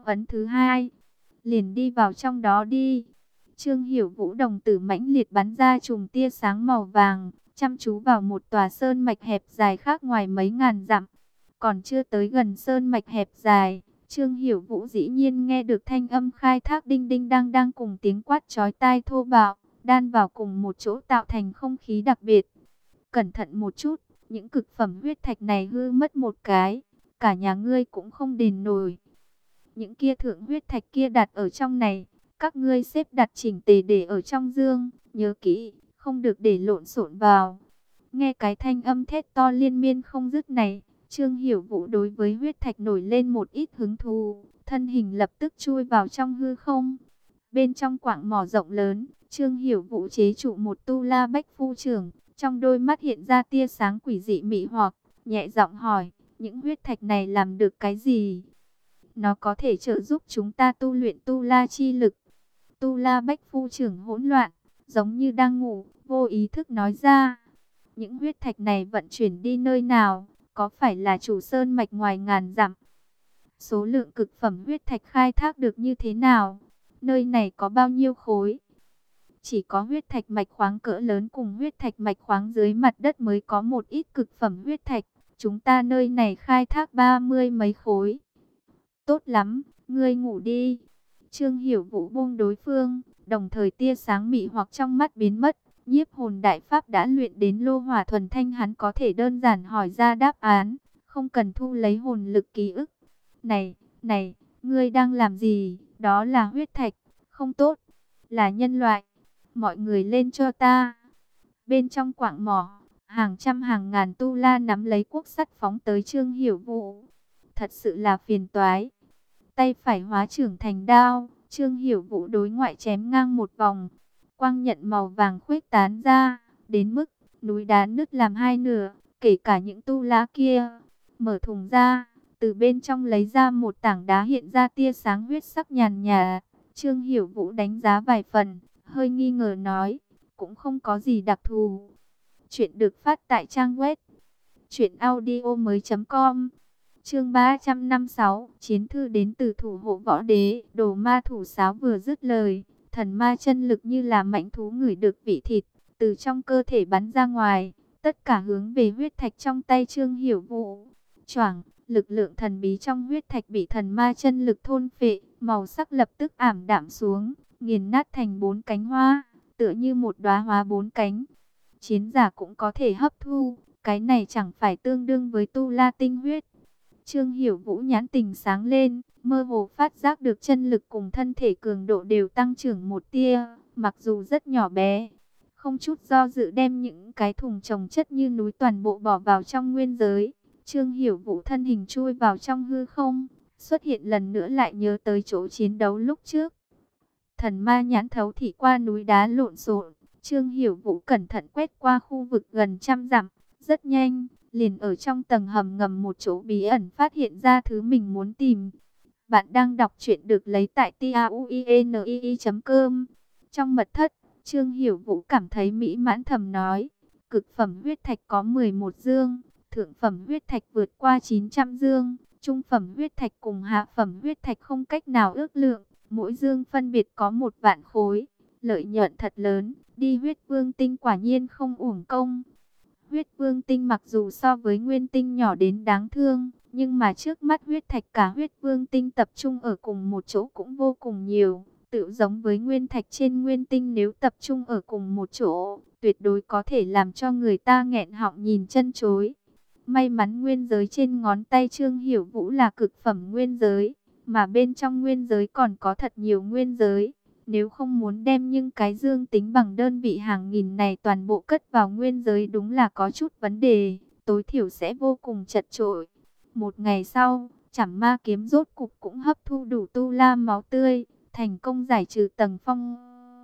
ấn thứ hai. Liền đi vào trong đó đi. Trương Hiểu Vũ đồng tử mãnh liệt bắn ra chùm tia sáng màu vàng, chăm chú vào một tòa sơn mạch hẹp dài khác ngoài mấy ngàn dặm. Còn chưa tới gần sơn mạch hẹp dài, Trương Hiểu Vũ dĩ nhiên nghe được thanh âm khai thác đinh đinh đang đang cùng tiếng quát chói tai thô bạo, đan vào cùng một chỗ tạo thành không khí đặc biệt. Cẩn thận một chút, những cực phẩm huyết thạch này hư mất một cái, cả nhà ngươi cũng không đền nổi. Những kia thượng huyết thạch kia đặt ở trong này, các ngươi xếp đặt chỉnh tề để ở trong dương, nhớ kỹ, không được để lộn xộn vào. Nghe cái thanh âm thét to liên miên không dứt này, Trương Hiểu Vũ đối với huyết thạch nổi lên một ít hứng thú, thân hình lập tức chui vào trong hư không. Bên trong quạng mỏ rộng lớn, Trương Hiểu Vũ chế trụ một tu la bách phu trưởng, trong đôi mắt hiện ra tia sáng quỷ dị mị hoặc, nhẹ giọng hỏi, những huyết thạch này làm được cái gì? Nó có thể trợ giúp chúng ta tu luyện tu la chi lực. Tu la bách phu trưởng hỗn loạn, giống như đang ngủ, vô ý thức nói ra. Những huyết thạch này vận chuyển đi nơi nào? Có phải là chủ sơn mạch ngoài ngàn dặm? Số lượng cực phẩm huyết thạch khai thác được như thế nào? Nơi này có bao nhiêu khối? Chỉ có huyết thạch mạch khoáng cỡ lớn cùng huyết thạch mạch khoáng dưới mặt đất mới có một ít cực phẩm huyết thạch. Chúng ta nơi này khai thác ba mươi mấy khối. Tốt lắm, ngươi ngủ đi. Trương Hiểu Vũ buông đối phương, đồng thời tia sáng mị hoặc trong mắt biến mất. Nhiếp hồn đại pháp đã luyện đến lô hỏa thuần thanh, hắn có thể đơn giản hỏi ra đáp án, không cần thu lấy hồn lực ký ức. Này, này, ngươi đang làm gì? Đó là huyết thạch, không tốt, là nhân loại. Mọi người lên cho ta. Bên trong quạng mỏ, hàng trăm hàng ngàn tu la nắm lấy cuốc sắt phóng tới Trương Hiểu Vũ. Thật sự là phiền toái. Tay phải hóa trưởng thành đao, Trương Hiểu Vũ đối ngoại chém ngang một vòng. Quang nhận màu vàng khuếch tán ra, đến mức núi đá nứt làm hai nửa, kể cả những tu la kia. Mở thùng ra, từ bên trong lấy ra một tảng đá hiện ra tia sáng huyết sắc nhàn nhạt. Trương Hiểu Vũ đánh giá vài phần, hơi nghi ngờ nói, cũng không có gì đặc thù. Chuyện được phát tại trang web truyện audio mới chấm com. Chương ba trăm năm mươi sáu, chiến thư đến từ thủ hộ võ đế. Đồ ma thủ sáo vừa dứt lời, thần ma chân lực như là mãnh thú ngửi được vị thịt, từ trong cơ thể bắn ra ngoài, tất cả hướng về huyết thạch trong tay Trương Hiểu Vũ. Choảng, lực lượng thần bí trong huyết thạch bị thần ma chân lực thôn phệ, màu sắc lập tức ảm đạm xuống, nghiền nát thành bốn cánh hoa, tựa như một đóa hoa bốn cánh. Chiến giả cũng có thể hấp thu, cái này chẳng phải tương đương với tu la tinh huyết. Trương Hiểu Vũ nhãn tình sáng lên, mơ hồ phát giác được chân lực cùng thân thể cường độ đều tăng trưởng một tia, mặc dù rất nhỏ bé. Không chút do dự đem những cái thùng chồng chất như núi toàn bộ bỏ vào trong nguyên giới. Trương Hiểu Vũ thân hình chui vào trong hư không, xuất hiện lần nữa lại nhớ tới chỗ chiến đấu lúc trước. Thần ma nhãn thấu thị qua núi đá lộn xộn, Trương Hiểu Vũ cẩn thận quét qua khu vực gần trăm dặm, rất nhanh, liền ở trong tầng hầm ngầm một chỗ bí ẩn phát hiện ra thứ mình muốn tìm. Bạn đang đọc truyện được lấy tại tauinii chấm com. Trong mật thất, Trương Hiểu Vũ cảm thấy mỹ mãn thầm nói, cực phẩm huyết thạch có mười một dương, thượng phẩm huyết thạch vượt qua chín trăm dương, trung phẩm huyết thạch cùng hạ phẩm huyết thạch không cách nào ước lượng, mỗi dương phân biệt có một vạn khối, lợi nhuận thật lớn, đi huyết vương tinh quả nhiên không uổng công. Huyết vương tinh mặc dù so với nguyên tinh nhỏ đến đáng thương, nhưng mà trước mắt huyết thạch cả huyết vương tinh tập trung ở cùng một chỗ cũng vô cùng nhiều. Tự giống với nguyên thạch trên nguyên tinh nếu tập trung ở cùng một chỗ, tuyệt đối có thể làm cho người ta nghẹn họng nhìn chân chối. May mắn nguyên giới trên ngón tay Trương Hiểu Vũ là cực phẩm nguyên giới, mà bên trong nguyên giới còn có thật nhiều nguyên giới. Nếu không muốn đem những cái dương tính bằng đơn vị hàng nghìn này toàn bộ cất vào nguyên giới đúng là có chút vấn đề, tối thiểu sẽ vô cùng chật chội. Một ngày sau, Trảm Ma kiếm rốt cục cũng hấp thu đủ tu la máu tươi, thành công giải trừ tầng phong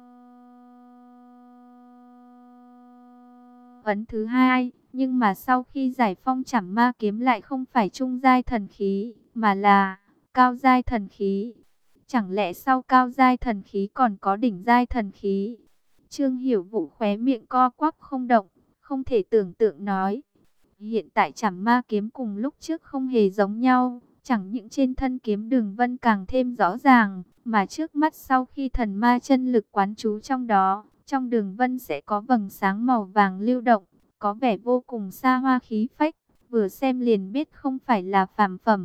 ấn thứ hai. Nhưng mà sau khi giải phong Trảm Ma kiếm lại không phải trung giai thần khí, mà là cao giai thần khí. Chẳng lẽ sau cao giai thần khí còn có đỉnh giai thần khí? Trương Hiểu Vũ khóe miệng co quắp không động, không thể tưởng tượng nói. Hiện tại Trảm Ma kiếm cùng lúc trước không hề giống nhau, Chẳng những trên thân kiếm đường vân càng thêm rõ ràng, mà trước mắt sau khi thần ma chân lực quán trú trong đó, trong đường vân sẽ có vầng sáng màu vàng lưu động, có vẻ vô cùng xa hoa khí phách, vừa xem liền biết không phải là phàm phẩm.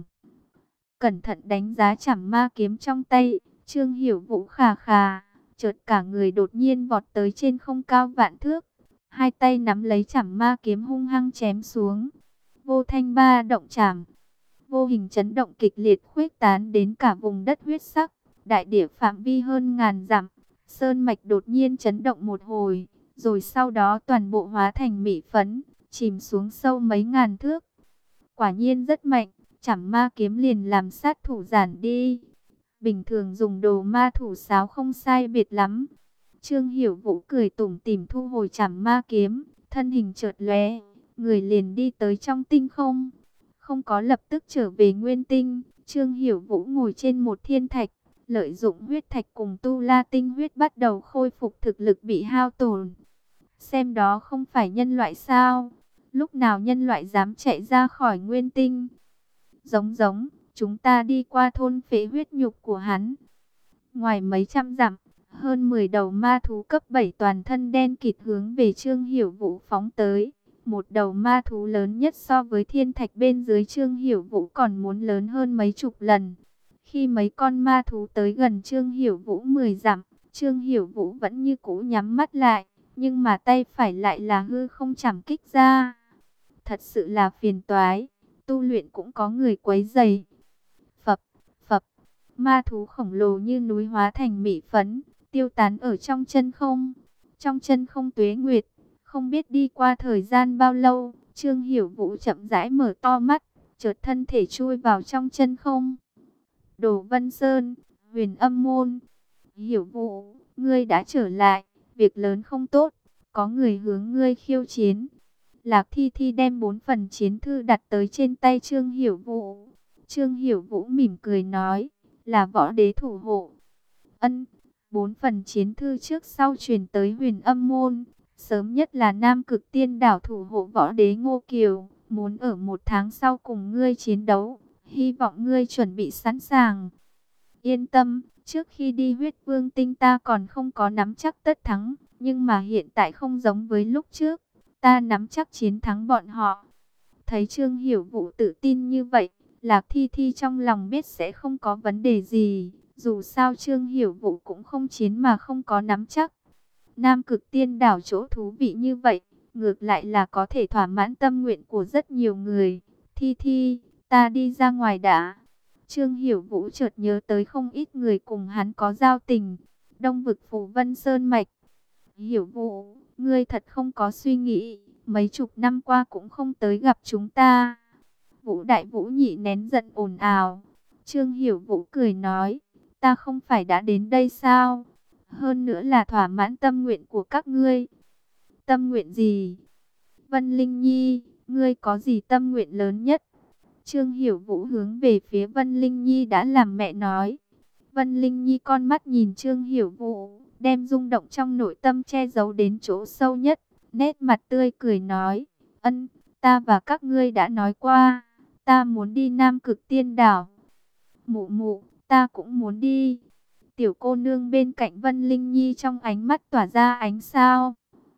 Cẩn thận đánh giá chảm ma kiếm trong tay, Trương Hiểu Vũ khà khà, chợt cả người đột nhiên vọt tới trên không cao vạn thước, hai tay nắm lấy chảm ma kiếm hung hăng chém xuống. Vô thanh ba động chảm, vô hình chấn động kịch liệt khuếch tán đến cả vùng đất huyết sắc, đại địa phạm vi hơn ngàn dặm, sơn mạch đột nhiên chấn động một hồi, rồi sau đó toàn bộ hóa thành mỹ phấn, chìm xuống sâu mấy ngàn thước. Quả nhiên rất mạnh, chảm ma kiếm liền làm sát thủ giản đi. Bình thường dùng đồ ma thủ sáo không sai biệt lắm. Trương Hiểu Vũ cười tủm tỉm thu hồi chảm ma kiếm, thân hình chợt lóe, người liền đi tới trong tinh không. Không có lập tức trở về nguyên tinh, Trương Hiểu Vũ ngồi trên một thiên thạch, lợi dụng huyết thạch cùng tu la tinh huyết bắt đầu khôi phục thực lực bị hao tổn. Xem đó không phải nhân loại sao? Lúc nào nhân loại dám chạy ra khỏi nguyên tinh? Giống giống, chúng ta đi qua thôn phệ huyết nhục của hắn. Ngoài mấy trăm dặm, hơn mười đầu ma thú cấp bảy toàn thân đen kịt hướng về Trương Hiểu Vũ phóng tới. Một đầu ma thú lớn nhất so với thiên thạch bên dưới Trương Hiểu Vũ còn muốn lớn hơn mấy chục lần. Khi mấy con ma thú tới gần Trương Hiểu Vũ mười dặm, Trương Hiểu Vũ vẫn như cũ nhắm mắt lại, nhưng mà tay phải lại là hư không chảm kích ra. Thật sự là phiền toái, tu luyện cũng có người quấy rầy. Phập, phập, ma thú khổng lồ như núi hóa thành mỹ phấn, tiêu tán ở trong chân không. Trong chân không tuế nguyệt, không biết đi qua thời gian bao lâu, Trương Hiểu Vũ chậm rãi mở to mắt, chợt thân thể chui vào trong chân không. Đồ Vân Sơn, Huyền Âm Môn. Hiểu Vũ, ngươi đã trở lại, việc lớn không tốt, có người hướng ngươi khiêu chiến. Lạc Thi Thi đem bốn phần chiến thư đặt tới trên tay Trương Hiểu Vũ. Trương Hiểu Vũ mỉm cười nói, là võ đế thủ hộ. Ân, bốn phần chiến thư trước sau truyền tới Huyền Âm Môn. Sớm nhất là Nam Cực Tiên Đảo thủ hộ võ đế Ngô Kiều, muốn ở một tháng sau cùng ngươi chiến đấu, hy vọng ngươi chuẩn bị sẵn sàng. Yên tâm, trước khi đi huyết vương tinh ta còn không có nắm chắc tất thắng, nhưng mà hiện tại không giống với lúc trước, ta nắm chắc chiến thắng bọn họ. Thấy Trương Hiểu Vũ tự tin như vậy, Lạc Thi Thi trong lòng biết sẽ không có vấn đề gì, dù sao Trương Hiểu Vũ cũng không chiến mà không có nắm chắc. Nam Cực Tiên Đảo chỗ thú vị như vậy, ngược lại là có thể thỏa mãn tâm nguyện của rất nhiều người. Thi Thi, ta đi ra ngoài đã. Trương Hiểu Vũ chợt nhớ tới không ít người cùng hắn có giao tình. Đông vực Phù Vân Sơn Mạch. Hiểu Vũ, ngươi thật không có suy nghĩ, mấy chục năm qua cũng không tới gặp chúng ta. Vũ Đại Vũ Nhị nén giận ồn ào. Trương Hiểu Vũ cười nói, ta không phải đã đến đây sao? Hơn nữa là thỏa mãn tâm nguyện của các ngươi. Tâm nguyện gì? Vân Linh Nhi, ngươi có gì tâm nguyện lớn nhất? Trương Hiểu Vũ hướng về phía Vân Linh Nhi đã làm mẹ nói. Vân Linh Nhi con mắt nhìn Trương Hiểu Vũ, đem rung động trong nội tâm che giấu đến chỗ sâu nhất, nét mặt tươi cười nói, ân, ta và các ngươi đã nói qua, ta muốn đi Nam Cực Tiên Đảo. Mụ mụ, ta cũng muốn đi. Tiểu cô nương bên cạnh Vân Linh Nhi trong ánh mắt tỏa ra ánh sao.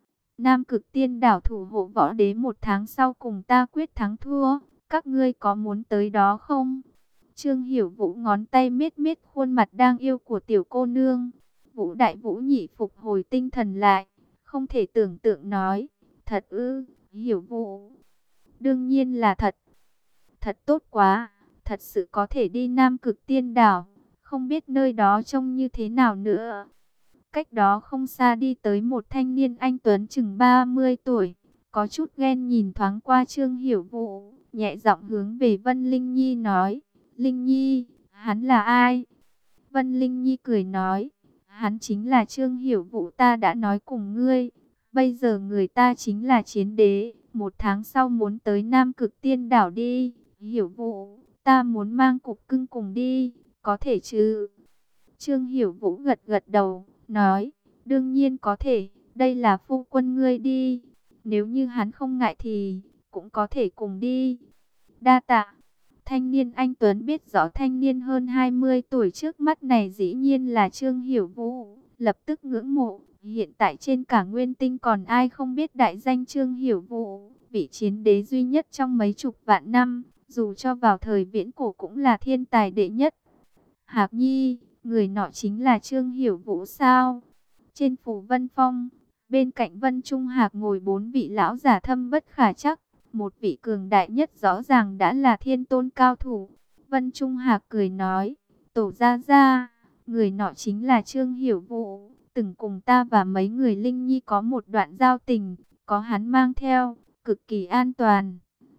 Nam Cực Tiên Đảo thủ hộ võ đế một tháng sau cùng ta quyết thắng thua, các ngươi có muốn tới đó không? Trương Hiểu Vũ ngón tay miết miết khuôn mặt đang yêu của tiểu cô nương. Vũ Đại Vũ Nhị phục hồi tinh thần lại, không thể tưởng tượng nói, thật ư? Hiểu Vũ, đương nhiên là thật. Thật tốt quá, thật sự có thể đi Nam Cực Tiên Đảo, không biết nơi đó trông như thế nào nữa. Cách đó không xa đi tới một thanh niên anh tuấn chừng ba mươi tuổi, có chút ghen nhìn thoáng qua Trương Hiểu Vũ, nhẹ giọng hướng về Vân Linh Nhi nói, Linh Nhi, hắn là ai? Vân Linh Nhi cười nói, hắn chính là Trương Hiểu Vũ ta đã nói cùng ngươi, bây giờ người ta chính là chiến đế, một tháng sau muốn tới Nam Cực Tiên Đảo đi, Hiểu Vũ, ta muốn mang cục cưng cùng đi, có thể chứ? Trương Hiểu Vũ gật gật đầu, nói, đương nhiên có thể, đây là phu quân ngươi đi, nếu như hắn không ngại thì cũng có thể cùng đi. Đa tạ. Thanh niên anh tuấn biết rõ thanh niên hơn hai mươi tuổi trước mắt này dĩ nhiên là Trương Hiểu Vũ, lập tức ngưỡng mộ. Hiện tại trên cả Nguyên Tinh còn ai không biết đại danh Trương Hiểu Vũ, vị chiến đế duy nhất trong mấy chục vạn năm, dù cho vào thời viễn cổ cũng là thiên tài đệ nhất. Hạc Nhi, người nọ chính là Trương Hiểu Vũ sao? Trên phủ Vân Phong, bên cạnh Vân Trung Hạc ngồi bốn vị lão giả thâm bất khả trắc. Một vị cường đại nhất rõ ràng đã là thiên tôn cao thủ. Vân Trung Hạc cười nói, tổ gia gia, người nọ chính là Trương Hiểu Vũ, từng cùng ta và mấy người Linh Nhi có một đoạn giao tình, có hắn mang theo, cực kỳ an toàn.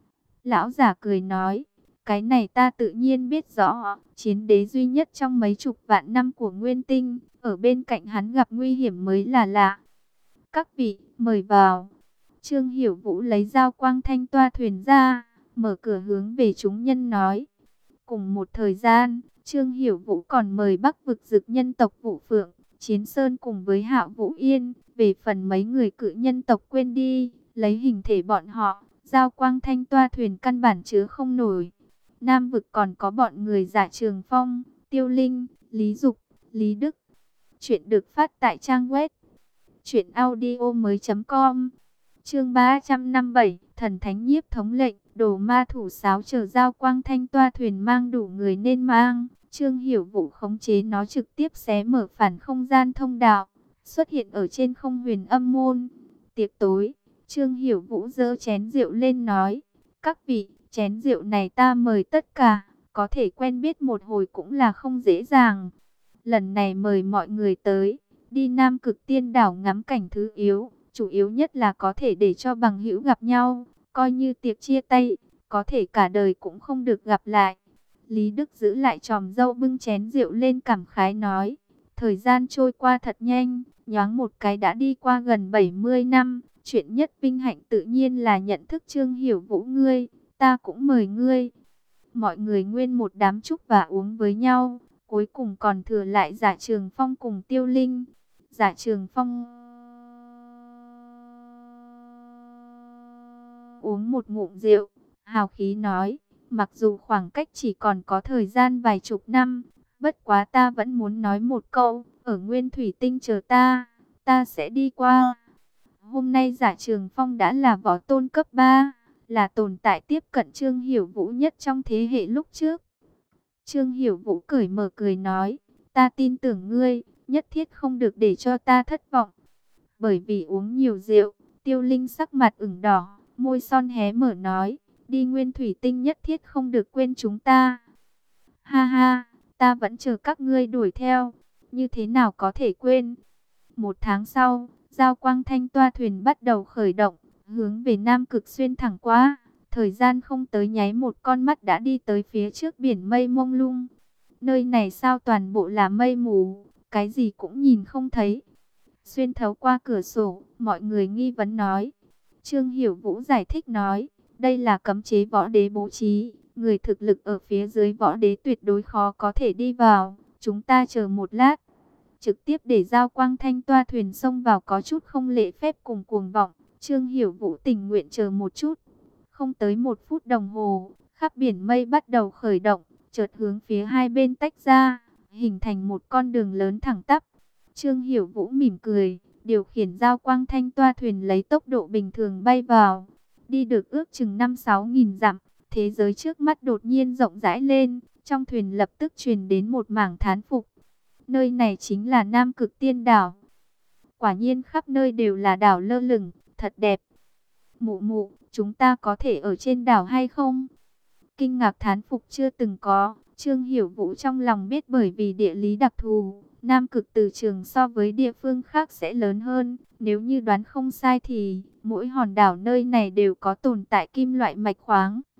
Lão giả cười nói, cái này ta tự nhiên biết rõ, chiến đế duy nhất trong mấy chục vạn năm của Nguyên Tinh, ở bên cạnh hắn gặp nguy hiểm mới là lạ. Các vị, mời vào. Trương Hiểu Vũ lấy dao quang thanh toa thuyền ra, mở cửa hướng về chúng nhân nói. Cùng một thời gian, Trương Hiểu Vũ còn mời Bắc vực dực nhân tộc Vũ Phượng, Chiến Sơn cùng với Hạo Vũ Yên, về phần mấy người cự nhân tộc quên đi, lấy hình thể bọn họ, dao quang thanh toa thuyền căn bản chứa không nổi. Nam vực còn có bọn người Dạ Trường Phong, Tiêu Linh, Lý Dục, Lý Đức. Chuyện được phát tại trang web truyện audio mới chấm com. Chương ba trăm năm mươi bảy, Thần Thánh Nhiếp Thống lệnh, đồ ma thủ sáo chờ dao quang thanh toa thuyền mang đủ người nên mang. Trương Hiểu Vũ khống chế nó trực tiếp xé mở phản không gian thông đạo, xuất hiện ở trên không huyền âm môn. Tiệc tối, Trương Hiểu Vũ giơ chén rượu lên nói, các vị, chén rượu này ta mời tất cả, có thể quen biết một hồi cũng là không dễ dàng. Lần này mời mọi người tới, đi Nam Cực Tiên Đảo ngắm cảnh thứ yếu. Chủ yếu nhất là có thể để cho bằng hữu gặp nhau, coi như tiệc chia tay, có thể cả đời cũng không được gặp lại. Lý Đức giữ lại chòm râu bưng chén rượu lên cảm khái nói, thời gian trôi qua thật nhanh, nhoáng một cái đã đi qua gần bảy mươi năm, chuyện nhất vinh hạnh tự nhiên là nhận thức Trương Hiểu Vũ ngươi, ta cũng mời ngươi. Mọi người nguyên một đám chúc và uống với nhau, cuối cùng còn thừa lại Dạ Trường Phong cùng Tiêu Linh. Dạ Trường Phong uống một ngụm rượu, hào khí nói, mặc dù khoảng cách chỉ còn có thời gian vài chục năm, bất quá ta vẫn muốn nói một câu, ở Nguyên Thủy Tinh chờ ta, ta sẽ đi qua. Hôm nay Dạ Trường Phong đã là võ tôn cấp ba, là tồn tại tiếp cận Trương Hiểu Vũ nhất trong thế hệ lúc trước. Trương Hiểu Vũ cởi mở cười nói, ta tin tưởng ngươi, nhất thiết không được để cho ta thất vọng. Bởi vì uống nhiều rượu, Tiêu Linh sắc mặt ửng đỏ, môi son hé mở nói, đi Nguyên Thủy Tinh nhất thiết không được quên chúng ta. Ha ha, ta vẫn chờ các ngươi đuổi theo, như thế nào có thể quên. Một tháng sau, dao quang thanh toa thuyền bắt đầu khởi động, hướng về Nam Cực xuyên thẳng qua. Thời gian không tới nháy một con mắt đã đi tới phía trước biển mây mông lung. Nơi này sao toàn bộ là mây mù, cái gì cũng nhìn không thấy. Xuyên thấu qua cửa sổ, mọi người nghi vấn nói. Trương Hiểu Vũ giải thích nói, đây là cấm chế võ đế bố trí, người thực lực ở phía dưới võ đế tuyệt đối khó có thể đi vào, chúng ta chờ một lát. Trực tiếp để dao quang thanh toa thuyền xông vào có chút không lễ phép cùng cuồng vọng, Trương Hiểu Vũ tình nguyện chờ một chút. Không tới một phút đồng hồ, khắp biển mây bắt đầu khởi động, chợt hướng phía hai bên tách ra, hình thành một con đường lớn thẳng tắp. Trương Hiểu Vũ mỉm cười, điều khiển dao quang thanh toa thuyền lấy tốc độ bình thường bay vào. Đi được ước chừng năm sáu nghìn dặm, thế giới trước mắt đột nhiên rộng rãi lên, trong thuyền lập tức truyền đến một mảng thán phục. Nơi này chính là Nam Cực Tiên Đảo. Quả nhiên khắp nơi đều là đảo lơ lửng, thật đẹp. Mụ mụ, chúng ta có thể ở trên đảo hay không? Kinh ngạc thán phục chưa từng có, Trương Hiểu Vũ trong lòng biết bởi vì địa lý đặc thù, Nam Cực từ trường so với địa phương khác sẽ lớn hơn. Nếu như đoán không sai thì mỗi hòn đảo nơi này đều có tồn tại kim loại mạch khoáng.